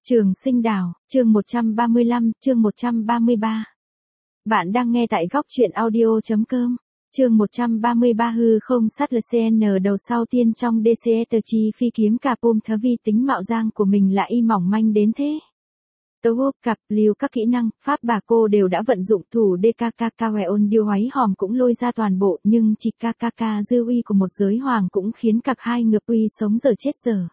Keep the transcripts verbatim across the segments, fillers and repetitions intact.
Trường Sinh Đảo, chương một trăm ba mươi lăm, chương một trăm ba mươi ba. Bạn đang nghe tại góc truyện audio.com. Chương một trăm ba mươi ba hư không sát lờ xê en đầu sau tiên trong đê xê tờ chi phi kiếm cà pum thơ vi tính mạo giang của mình lại y mỏng manh đến thế. Tấu hốp cặp liều các kỹ năng, pháp bà cô đều đã vận dụng thủ đê ca ca ca ôn điêu hoáy hòm cũng lôi ra toàn bộ nhưng chỉ ca ca ca dư uy của một giới hoàng cũng khiến cặp hai ngược uy sống giờ chết giờ.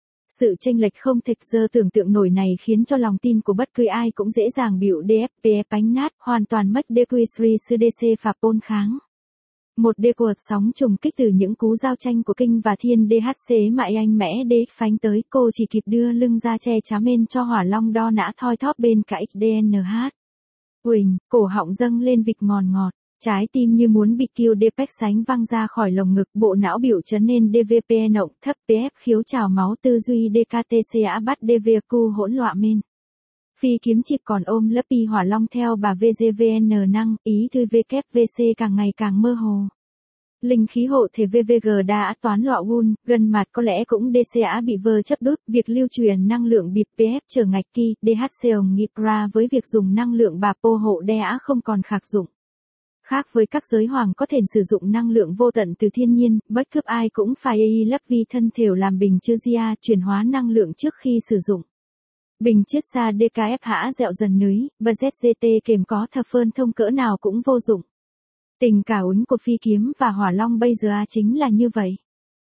Sự chênh lệch không thể dơ tưởng tượng nổi này khiến cho lòng tin của bất cứ ai cũng dễ dàng biểu đê ép pê bánh nát, hoàn toàn mất đê quy sri sư đê xê phạp ôn kháng. Một đê cuột sóng trùng kích từ những cú giao tranh của kinh và thiên đê hát xế mại anh mẽ đế phánh tới, cô chỉ kịp đưa lưng ra che chám bên cho hỏa long đo nã thoi thóp bên cả ích đê en hát. Huỳnh, cổ họng dâng lên vịch ngòn ngọt. Trái tim như muốn bị kêu đê pếch sánh văng ra khỏi lồng ngực, bộ não biểu chấn nên đê vê pê nộng thấp pê ép khiếu trào máu tư duy đê ca tê xê á bắt đê vê cu hỗn loạn men. Phi kiếm chịp còn ôm lấp y hỏa long theo bà vê giê vê en năng, ý thư vê kép vê xê càng ngày càng mơ hồ. Linh khí hộ thể vê vê giê đã toán lọ gun, gần mặt có lẽ cũng đê xê á bị vơ chấp đốt, việc lưu truyền năng lượng bịp pê ép trở ngạch kỳ, đê hát xê ồng nghiệp ra với việc dùng năng lượng bà pô hộ đe á không còn khạc dụng. Khác với các giới hoàng có thể sử dụng năng lượng vô tận từ thiên nhiên, bất cứ ai cũng phải y lấp vi thân thểu làm bình chứa gia chuyển hóa năng lượng trước khi sử dụng. Bình chiết xa đê ca ép hã dẹo dần nưới, và zét giê tê kèm có thập phơn thông cỡ nào cũng vô dụng. Tình cả únh của phi kiếm và hỏa long bây giờ chính là như vậy.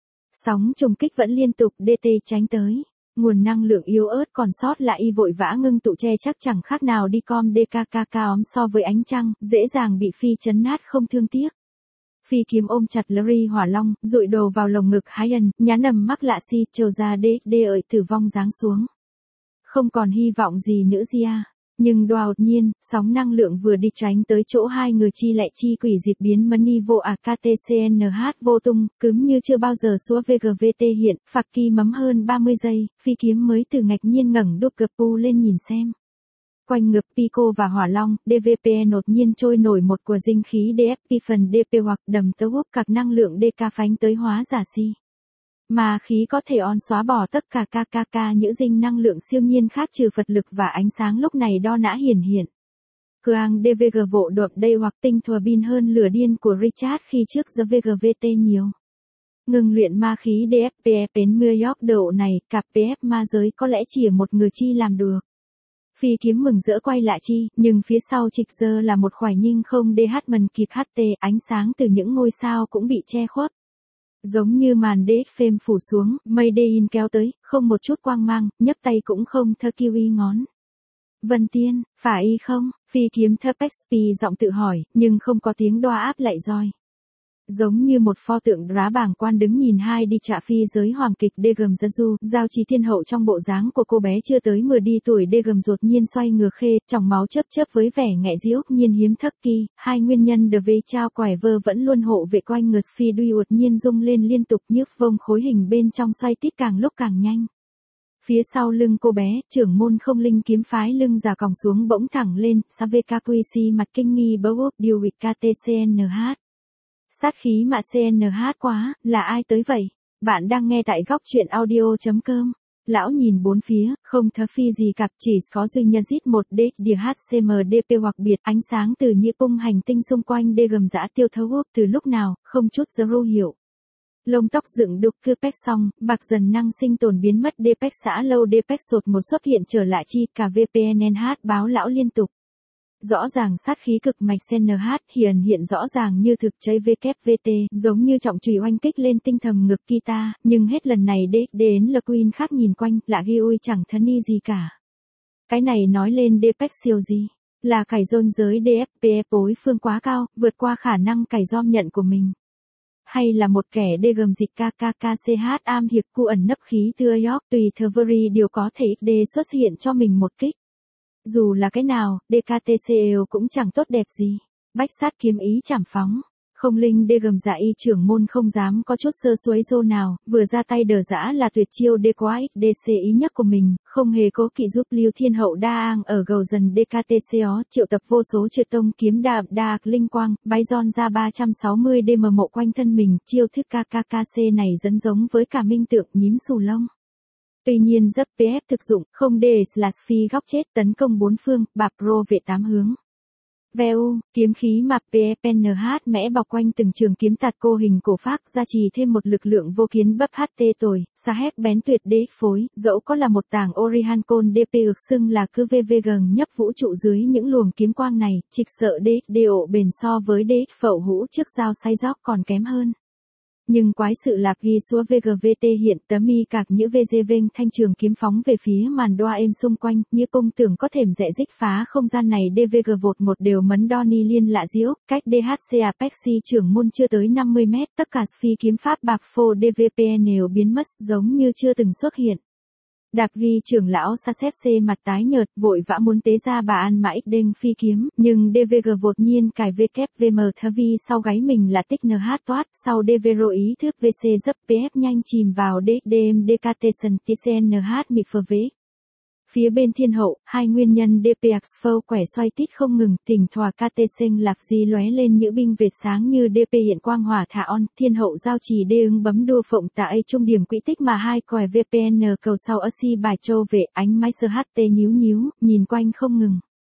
Sóng trùng kích vẫn liên tục đê tê tránh tới. Nguồn năng lượng yếu ớt còn sót lại y vội vã ngưng tụ che chắc chẳng khác nào đi com đê ca ca ca óm so với ánh trăng, dễ dàng bị phi chấn nát không thương tiếc. Phi kiếm ôm chặt Larry hỏa long, dụi đồ vào lồng ngực Hyen, nhá nầm mắc lạ si trầu ra đê đê ợi tử vong giáng xuống. Không còn hy vọng gì nữa Gia. Nhưng đột nhiên, sóng năng lượng vừa đi tránh tới chỗ hai người chi lẹ chi quỷ dịp biến mani vô à ca tê xê en hát vô tung, cứng như chưa bao giờ xua vê giê vê tê hiện, phạc kỳ mấm hơn ba mươi giây, phi kiếm mới từ ngạch nhiên ngẩng đục gập pu lên nhìn xem. Quanh ngực Pico và hỏa long, đê vê pê đột nhiên trôi nổi một của dinh khí đê ép pê phần đê pê hoặc đầm tấu hút các năng lượng đê ca phánh tới hóa giả si. Mà khí có thể on xóa bỏ tất cả ca ca ca những dinh năng lượng siêu nhiên khác trừ Phật lực và ánh sáng lúc này đo nã hiển hiện. Cường đê vê giê vộ đột đây hoặc tinh thừa bin hơn lửa điên của Richard khi trước giờ vê giê vê tê nhiều. Ngừng luyện ma khí đê ép pê đến mưa york độ này, cặp pê ép ma giới có lẽ chỉ một người chi làm được. Phi kiếm mừng rỡ quay lại chi, nhưng phía sau trịch giờ là một khoải nhinh không đê hát mần kịp hát tê, ánh sáng từ những ngôi sao cũng bị che khuất. Giống như màn đế phêm phủ xuống, mây đê in kéo tới, không một chút quang mang, nhấc tay cũng không thơ kiêu y ngón. Vân Tiên, phải y không? Phi kiếm thơ Pexpi giọng tự hỏi, nhưng không có tiếng đoa áp lại roi. Giống như một pho tượng đá bảng quan đứng nhìn hai đi trả phi giới hoàng kịch đê gầm dân du, giao trì thiên hậu trong bộ dáng của cô bé chưa tới mười đi tuổi đê gầm đột nhiên xoay ngược khê, tròng máu chớp chớp với vẻ nghẹ diễu nhiên hiếm thắc kỳ, hai nguyên nhân đờ vê trao quải vơ vẫn luôn hộ vệ quanh ngược phi đuôi uột nhiên rung lên liên tục nhức vông khối hình bên trong xoay tít càng lúc càng nhanh. Phía sau lưng cô bé, trưởng môn không linh kiếm phái lưng giả còng xuống bỗng thẳng lên, Savekakuisi mặt kinh nghi bấu ốp điều wịch ca tê xê en hát. Sát khí mà xê en hát quá, là ai tới vậy? Bạn đang nghe tại góc truyện audio.com. Lão nhìn bốn phía, không thớ phi gì cặp chỉ có duy nhân dít một đê đìa hát xê em đê pê hoặc biệt ánh sáng từ như cung hành tinh xung quanh đê gầm dã tiêu thấu hốp từ lúc nào, không chút zero hiểu. Lông tóc dựng đục cư pếch xong, bạc dần năng sinh tồn biến mất đê pếch xã lâu đê pếch sột một xuất hiện trở lại chi cả vê pê en hát báo lão liên tục. Rõ ràng sát khí cực mạch xê en hát hiển hiện rõ ràng như thực cháy vê kép vê tê, giống như trọng chùy oanh kích lên tinh thầm ngực guitar, nhưng hết lần này đế đến là Queen khác nhìn quanh, lạ ghi ui chẳng thân y gì cả. Cái này nói lên đê pếch siêu gì? Là cải rôn giới đê ép pê đối phương quá cao, vượt qua khả năng cải dom nhận của mình. Hay là một kẻ đê gầm dịch ca ca ca xê hát am hiệp cu ẩn nấp khí thưa york tùy Theveri đều có thể đê xuất hiện cho mình một kích. Dù là cái nào, đê ca tê xê e cũng chẳng tốt đẹp gì. Bách sát kiếm ý chảm phóng. Không linh đê gầm dạ y trưởng môn không dám có chút sơ suối rô nào, vừa ra tay đờ dã là tuyệt chiêu đê quá ít đê xê ý nhất của mình, không hề cố kỵ giúp Lưu Thiên Hậu đa ang ở gầu dần đê ca tê xê ó, triệu tập vô số triệt tông kiếm đạp đa linh quang, bái giòn ra ba trăm sáu mươi đê mờ mộ quanh thân mình, chiêu thức ca ca ca xê này dẫn giống với cả minh tượng nhím xù lông. Tuy nhiên dấp pê ép thực dụng, không D slash phi góc chết tấn công bốn phương, bạp rô vệ tám hướng. Veu, kiếm khí map pê ép en hát mẽ bọc quanh từng trường kiếm tạt cô hình cổ phác gia trì thêm một lực lượng vô kiến bấp hát tê tồi, xa hép bén tuyệt đế phối, dẫu có là một tảng Orihan côn đê pê ược xưng là cứ vê vê gần nhấp vũ trụ dưới những luồng kiếm quang này, trịch sợ đế đê ộ bền so với đế phậu hũ trước dao say gióc còn kém hơn. Nhưng quái sự lạc ghi xua vê giê vê tê hiện tấm y cạc như vê giê vênh thanh trường kiếm phóng về phía màn đoa êm xung quanh, như công tưởng có thềm rẽ dích phá không gian này đê vê giê vột một đều mấn đo ni liên lạ diễu, cách đê hát xê Apexi trưởng môn chưa tới năm mươi mét, tất cả phi kiếm pháp bạc phô đê vê pê en đều biến mất giống như chưa từng xuất hiện. Đạc ghi trưởng lão sa xếp xê mặt tái nhợt vội vã muốn tế ra bà an mãi đênh phi kiếm, nhưng đê vê giê vột nhiên cài vê kép vê em thơ vi sau gáy mình là tích nh toát, sau đê vê rô ý thức vê xê dấp pê ép nhanh chìm vào đê đê em đê ca tê sân tí xê en hát mịt phơ vế. Phía bên thiên hậu, hai nguyên nhân đê pê ích phâu quẻ xoay tít không ngừng, thỉnh thòa ca tê sinh lạc di lóe lên những binh vệt sáng như đê pê hiện quang hỏa thả on, thiên hậu giao trì đê ứng bấm đua phộng tạ A trung điểm quỹ tích mà hai quẻ vê pê en cầu sau ơ si bài châu về ánh máy sơ hát tê nhíu nhíu, nhìn quanh không ngừng.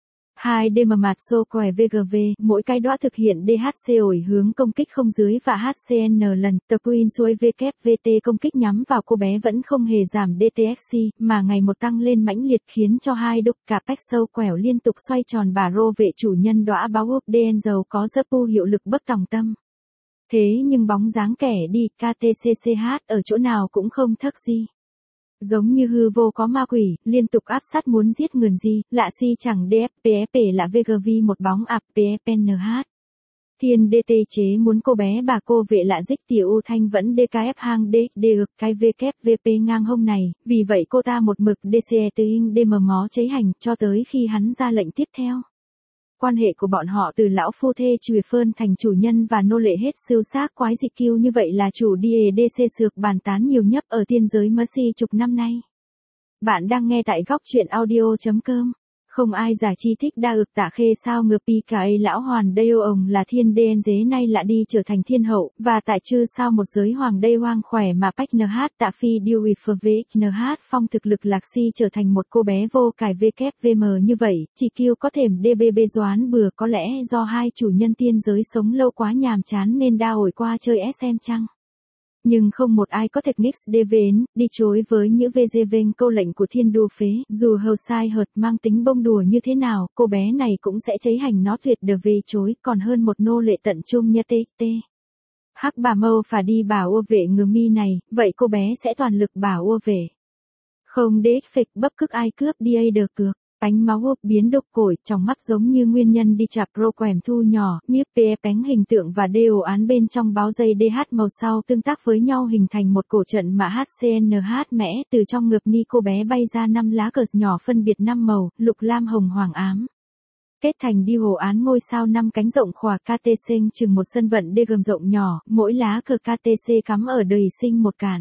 hai đê em mạt xô quẻ vê giê vê, mỗi cái đóa thực hiện đê hát xê ổi hướng công kích không dưới và hát xê en lần, The Queen xuôi vê kép vê tê công kích nhắm vào cô bé vẫn không hề giảm đê tê ích xê, mà ngày một tăng lên mãnh liệt khiến cho hai đục cả pách sâu quẻo liên tục xoay tròn bà rô vệ chủ nhân đóa báo úp đê en dầu có dấp pu hiệu lực bất tòng tâm. Thế nhưng bóng dáng kẻ đi ca tê xê xê hát ở chỗ nào cũng không thắc gì. Giống như hư vô có ma quỷ, liên tục áp sát muốn giết ngườn gì, lạ si chẳng đê ép pê ép là vê giê vê một bóng ạp pê ép en hát. Thiên đê tê chế muốn cô bé bà cô vệ lạ dích tiểu u thanh vẫn đê ca ép hang đê, đê ực cái vê kép vê pê ngang hông này, vì vậy cô ta một mực đê xê tư hình đê mờ mó cháy hành cho tới khi hắn ra lệnh tiếp theo. Quan hệ của bọn họ từ lão phu thê chùi phơn thành chủ nhân và nô lệ hết siêu xác quái dị kiêu như vậy là chủ đê đê xê sược bàn tán nhiều nhất ở tiên giới Mercy chục năm nay. Bạn đang nghe tại góc truyện audio.com. Không ai giả chi thích đa ực tạ khê sao ngược pi cả ấy lão hoàn đây ô ông là thiên đê en dế nay lại đi trở thành thiên hậu, và tại chư sao một giới hoàng đây hoang khỏe mà bách nh tạ phi điêu ủy phơ vế nh phong thực lực lạc si trở thành một cô bé vô cài vê kép vê em như vậy, chỉ kiêu có thềm đê bê bê doán bừa có lẽ do hai chủ nhân tiên giới sống lâu quá nhàm chán nên đa ổi qua chơi ét em chăng? Nhưng không một ai có techniques đê vến, đi chối với những vê giê vênh câu lệnh của thiên đô phế, dù hầu sai hợt mang tính bông đùa như thế nào, cô bé này cũng sẽ cháy hành nó tuyệt đờ về chối, còn hơn một nô lệ tận trung như tê tê. Hắc bà mâu phà đi bảo ua vệ ngừa mi này, vậy cô bé sẽ toàn lực bảo ua vệ. Không đế phịch bấp cức ai cướp đi ấy đờ cược. Ánh máu hộp biến độc cổi, trong mắt giống như nguyên nhân đi chạp rô quèm thu nhỏ, như pê ép bánh hình tượng và đê ổ án bên trong báo dây đê hát màu sau tương tác với nhau hình thành một cổ trận mà hát xê en hát mẽ từ trong ngực ni cô bé bay ra năm lá cờ nhỏ phân biệt năm màu, lục lam hồng hoàng ám. Kết thành đi hồ án ngôi sao năm cánh rộng khỏa ca tê xê chừng một sân vận đê gầm rộng nhỏ, mỗi lá cờ ca tê xê cắm ở đời sinh một cản.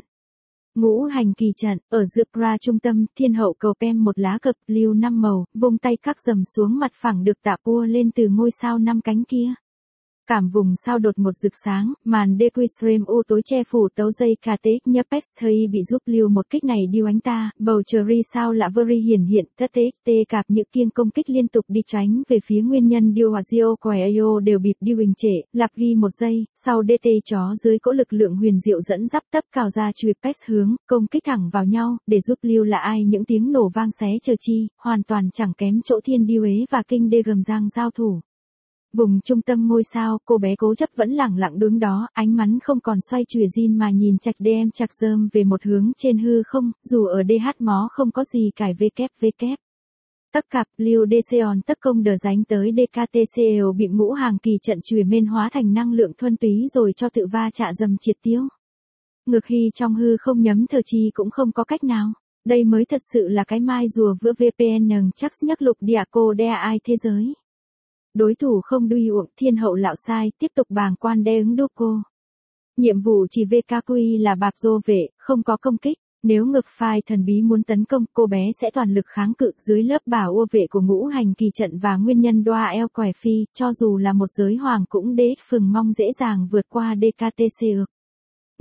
Ngũ hành kỳ trận, ở giữa pra trung tâm, thiên hậu cầu pem một lá cờ lưu năm màu, vung tay các dầm xuống mặt phẳng được tạ pua lên từ ngôi sao năm cánh kia. Cảm vùng sao đột một rực sáng, màn đê quy stream u tối che phủ tấu dây ca tế, nhấp pex thầy bị giúp lưu một kích này điêu ánh ta, bầu trời sao lạ veri hiển hiện, thất tế, tê cạp những kiêng công kích liên tục đi tránh về phía nguyên nhân điêu hòa diêu quẻ ayo đều bịp điêu hình trệ, lạp ghi một giây, sau đê tê chó dưới cỗ lực lượng huyền diệu dẫn dắp tấp cào ra chùi pex hướng, công kích thẳng vào nhau, để giúp lưu là ai những tiếng nổ vang xé chờ chi, hoàn toàn chẳng kém chỗ thiên điêu ế và kinh đê gầm giang giao thủ. Vùng trung tâm ngôi sao, cô bé cố chấp vẫn lẳng lặng đứng đó, ánh mắn không còn xoay chùa zin mà nhìn chạch đê em chạc rơm về một hướng trên hư không, dù ở đê hát mó không có gì cải vê kép vê kép. Tất cặp, liu đê xê on tất công đờ dánh tới đê ca tê xê eo bị ngũ hàng kỳ trận chùi men hóa thành năng lượng thuần túy rồi cho tự va chạ dầm triệt tiêu. Ngược khi trong hư không nhấm thờ chi cũng không có cách nào. Đây mới thật sự là cái mai rùa vữa vê pê en chắc nhắc lục địa cô đe ai thế giới. Đối thủ không đuôi uổng thiên hậu lạo sai, tiếp tục bàng quan đe ứng đô cô. Nhiệm vụ chỉ vê ca quy là bạp dô vệ, không có công kích. Nếu ngược phai thần bí muốn tấn công, cô bé sẽ toàn lực kháng cự dưới lớp bảo ô vệ của ngũ hành kỳ trận và nguyên nhân đoa eo quẻ phi, cho dù là một giới hoàng cũng đế phừng mong dễ dàng vượt qua đê ca tê xê ược.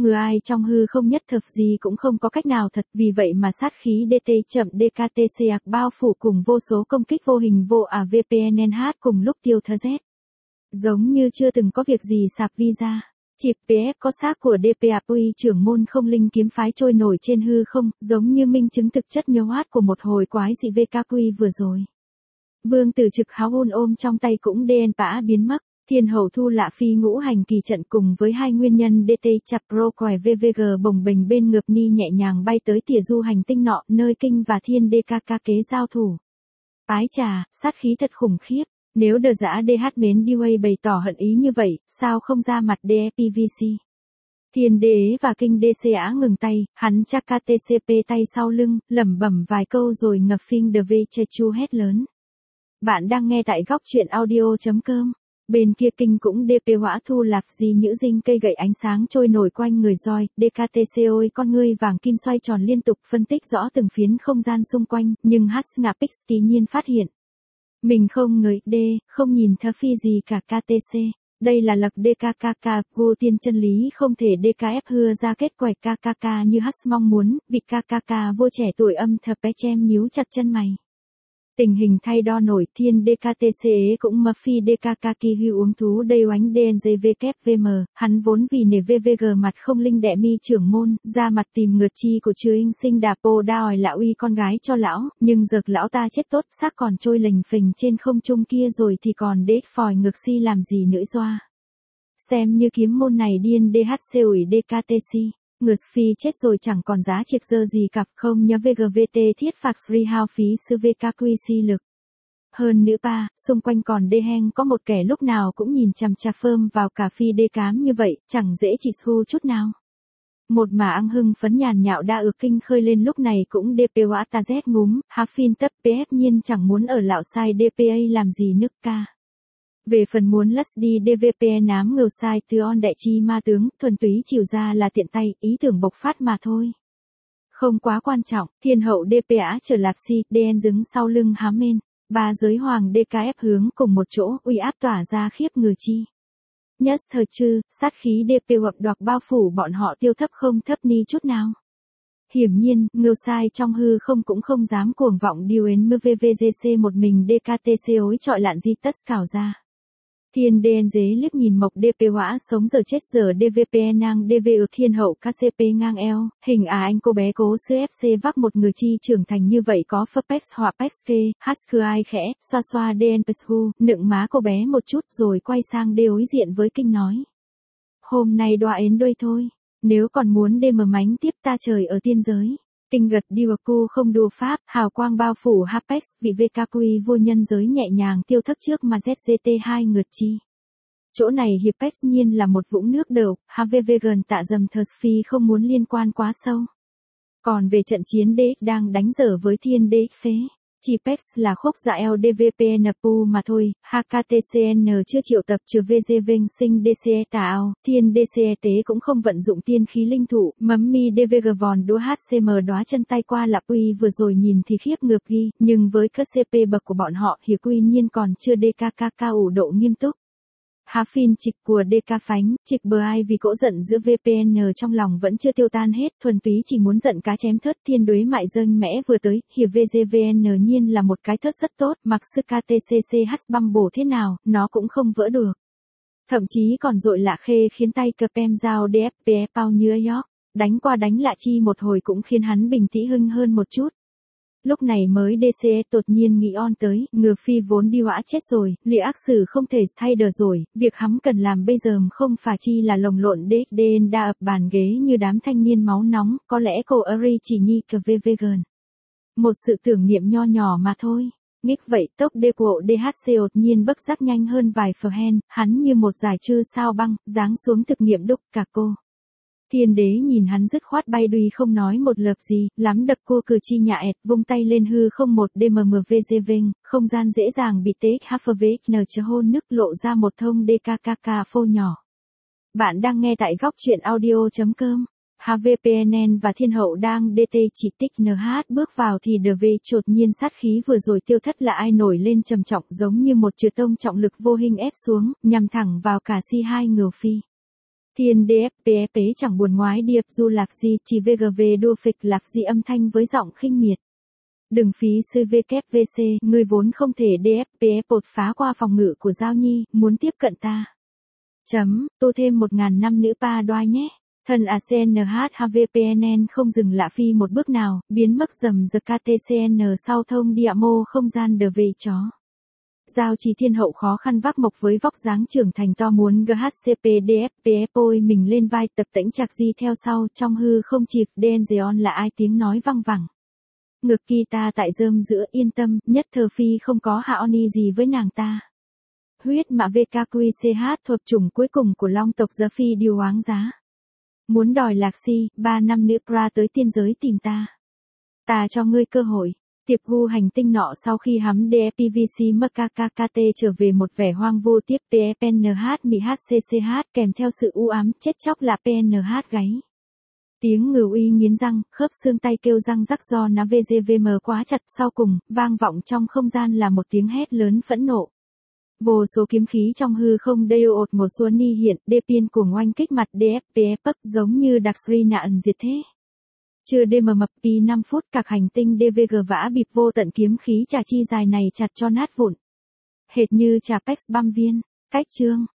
Người ai trong hư không nhất thực gì cũng không có cách nào thật, vì vậy mà sát khí đê tê chậm đê ca tê xê ạc bao phủ cùng vô số công kích vô hình vô à vê pê en en hát cùng lúc tiêu thơ Z. Giống như chưa từng có việc gì sạc visa. Chịp pê ép có xác của đê pê a pê trưởng môn không linh kiếm phái trôi nổi trên hư không, giống như minh chứng thực chất miêu hát của một hồi quái dị vê ca quy vừa rồi. Vương tử trực háo ôn ôm trong tay cũng đê en pã biến mất. Thiên hậu thu lạ phi ngũ hành kỳ trận cùng với hai nguyên nhân đê tê chập pro quài vê vê giê bồng bềnh bên ngược ni nhẹ nhàng bay tới tỉa du hành tinh nọ nơi kinh và thiên đê ca ca kế giao thủ. Ái trà, sát khí thật khủng khiếp. Nếu đờ giã đê hát mến đi way bày tỏ hận ý như vậy, sao không ra mặt đê pê vê xê? Thiên đế và kinh đê xê á ngừng tay, hắn chắc ca tê xê pê tay sau lưng, lẩm bẩm vài câu rồi ngập phinh đờ vê chê chu hét lớn. Bạn đang nghe tại góc truyện audio.com. Bên kia kinh cũng đê pê hỏa thu lạp gì nhữ dinh cây gậy ánh sáng trôi nổi quanh người roi, đê ca tê xê ôi con ngươi vàng kim xoay tròn liên tục phân tích rõ từng phiến không gian xung quanh, nhưng Hasngapix tí nhiên phát hiện. Mình không ngờ đê, không nhìn thơ phi gì cả ca tê xê. Đây là lật đê ca ca ca, vô tiên chân lý không thể đê ca ép hưa ra kết quẻ ca ca ca như Has mong muốn, vì ca ca ca vô trẻ tuổi âm thờ bé chem nhíu chặt chân mày. Tình hình thay đo nổi thiên đê ca tê xê cũng mập phi đê ca ca kỳ hưu uống thú đầy oánh đê en giê vê kép vê em, hắn vốn vì nể vê vê giê mặt không linh đệ mi trưởng môn, ra mặt tìm ngược chi của chư inh sinh đà pô đa ỏi lão uy con gái cho lão, nhưng dược lão ta chết tốt xác còn trôi lềnh phình trên không trung kia rồi thì còn đế phòi ngược si làm gì nữa doa. Xem như kiếm môn này điên đê hát xê ủi đê ca tê xê. Ngược phi chết rồi chẳng còn giá triệt dơ gì cặp không nhớ vê giê vê tê thiết phạc sri hao phí sư vê ca quy si lực. Hơn nữa ba, xung quanh còn đê heng có một kẻ lúc nào cũng nhìn chằm chà phơm vào cà phi đê cám như vậy, chẳng dễ chỉ xu chút nào. Một mà ăn hưng phấn nhàn nhạo đa ược kinh khơi lên lúc này cũng đê pê hỏa ta z ngúm, há phin tấp pê ép nhiên chẳng muốn ở lạo sai đê pê a làm gì nước ca. Về phần muốn lất đi đê vê pê nám ngầu sai từ on đại chi ma tướng, thuần túy chịu ra là tiện tay, ý tưởng bộc phát mà thôi. Không quá quan trọng, thiên hậu đê pê á trở lạp si, đê en đứng sau lưng hám men, ba giới hoàng đê ca ép hướng cùng một chỗ, uy áp tỏa ra khiếp người chi. Nhất thời chư, sát khí đê pê hợp đoạt bao phủ bọn họ tiêu thấp không thấp ni chút nào. Hiển nhiên, ngưu sai trong hư không cũng không dám cuồng vọng điều ến mơ vê vê giê xê một mình đê ca tê xê ối trọi lạn di tất cào ra. Thiên đê en dế liếc nhìn mộc đê pê hỏa sống giờ chết giờ đê vê pê nang đê vê ược thiên hậu ca xê pê ngang eo, hình à anh cô bé cố sư ép xê vác một người chi trưởng thành như vậy có phpex họa pex kê, hát khư ai khẽ, xoa xoa đê en peshu, nựng má cô bé một chút rồi quay sang đê ối diện với kinh nói. Hôm nay đoa ến đôi thôi, nếu còn muốn đê mờ mánh tiếp ta trời ở tiên giới. Kinh gật đi và cu không đua pháp, hào quang bao phủ Hapex, vị vê ca quy vô nhân giới nhẹ nhàng tiêu thất trước mà zét giê tê hai ngượt chi. Chỗ này Hipex nhiên là một vũng nước đầu, hát vê vê gần tạ dầm thờ phi không muốn liên quan quá sâu. Còn về trận chiến đê ích đang đánh dở với thiên đê ích phế. Chỉ Pex là khúc dạ lờ đê vê pê en pu mà thôi, hát ca tê xê en chưa triệu tập trừ vê giê vênh sinh đê xê e tạo, thiên đê xê e tế cũng không vận dụng tiên khí linh thủ, mấm mi đê vê giê vòn đua hát xê em đóa chân tay qua lạp uy vừa rồi nhìn thì khiếp ngược ghi, nhưng với các xê pê bậc của bọn họ thì quy nhiên còn chưa đê ca ca ca ủ độ nghiêm túc. Há phin trịch của đê ca phánh, trịch bờ ai vì cỗ giận giữa vê pê en trong lòng vẫn chưa tiêu tan hết, thuần túy chỉ muốn giận cá chém thớt thiên đối mại dâng mẽ vừa tới, hiệp vê giê vê en nhiên là một cái thớt rất tốt, mặc sư ca tê xê xê hát băm bổ thế nào, nó cũng không vỡ được. Thậm chí còn dội lạ khê khiến tay cờ pem giao đê ép pê bao như York, đánh qua đánh lạ chi một hồi cũng khiến hắn bình tĩnh hưng hơn một chút. Lúc này mới đê xê đột nhiên nghĩ on tới, ngừa phi vốn đi hỏa chết rồi, lìa ác sử không thể thay đờ rồi, việc hắn cần làm bây giờ không phải chi là lồng lộn đê đê đa ập bàn ghế như đám thanh niên máu nóng, có lẽ cô Eri chỉ nhi cờ vê vê gần. Một sự tưởng niệm nho nhỏ mà thôi. Nghích vậy tốc đê của đê hát xê đột nhiên bấc giác nhanh hơn vài phờ hen, hắn như một giải trư sao băng, giáng xuống thực nghiệm đúc cả cô. Thiên đế nhìn hắn dứt khoát bay đuôi không nói một lợp gì, lắm đập cô cử chi nhạ ẹt, vung tay lên hư không một đê em em vê giê vênh, không gian dễ dàng bị tế hát phờ vê nờ chơ hôn nức lộ ra một thông đê ca ca ca phô nhỏ. Bạn đang nghe tại góc truyện audio.com. hát vê pê en en và thiên hậu đang đê tê chỉ tích en hát bước vào thì đờ vê chột nhiên sát khí vừa rồi tiêu thất là ai nổi lên trầm trọng giống như một trừ tông trọng lực vô hình ép xuống, nhằm thẳng vào cả si hai ngầu phi. Thiên đê ép pê ép chẳng buồn ngoái điệp du lạc gì chỉ vê giê vê đua phịch lạc gì âm thanh với giọng khinh miệt. Đừng phí sư vê kép vê xê, ngươi vốn không thể đê ép pê ép đột phá qua phòng ngự của Giao Nhi, muốn tiếp cận ta. Chấm, tô thêm một ngàn năm nữ pa đoai nhé. Thần a xê en hát hát vê pê en en không dừng lạ phi một bước nào, biến mất dầm the ca tê xê en sau thông Diamo không gian đờ về chó. Giao Trì thiên hậu khó khăn vác mộc với vóc dáng trưởng thành to muốn giê hát xê pê đê ép pê ép ôi mình lên vai tập tễnh chạc di theo sau trong hư không chịp đen Zeon là ai tiếng nói văng vẳng. Ngược kỳ ta tại rơm giữa yên tâm, nhất thờ phi không có hạ oni gì với nàng ta. Huyết mã vê ca quy xê hát thuộc chủng cuối cùng của long tộc giờ phi điều oáng giá. Muốn đòi lạc si, ba năm nữ pra tới tiên giới tìm ta. Ta cho ngươi cơ hội. Tiệp gu hành tinh nọ sau khi hắm đê ép pê vê xê em ca ca ca tê trở về một vẻ hoang vô tiếp pê ép en hát mì hát xê xê hát kèm theo sự u ám chết chóc là pê en hát gáy. Tiếng ngừ uy nghiến răng, khớp xương tay kêu răng rắc do ná vê giê vê em quá chặt sau cùng, vang vọng trong không gian là một tiếng hét lớn phẫn nộ. Vô số kiếm khí trong hư không đều ột một xuân ni hiện, đê piên cuồng oanh kích mặt đê ép pê ép giống như đặc sri nạn diệt thế. Chưa đê mờ mập pi năm phút các hành tinh đê vê giê vã bịp vô tận kiếm khí trà chi dài này chặt cho nát vụn. Hệt như trà pex băm viên, cách chương.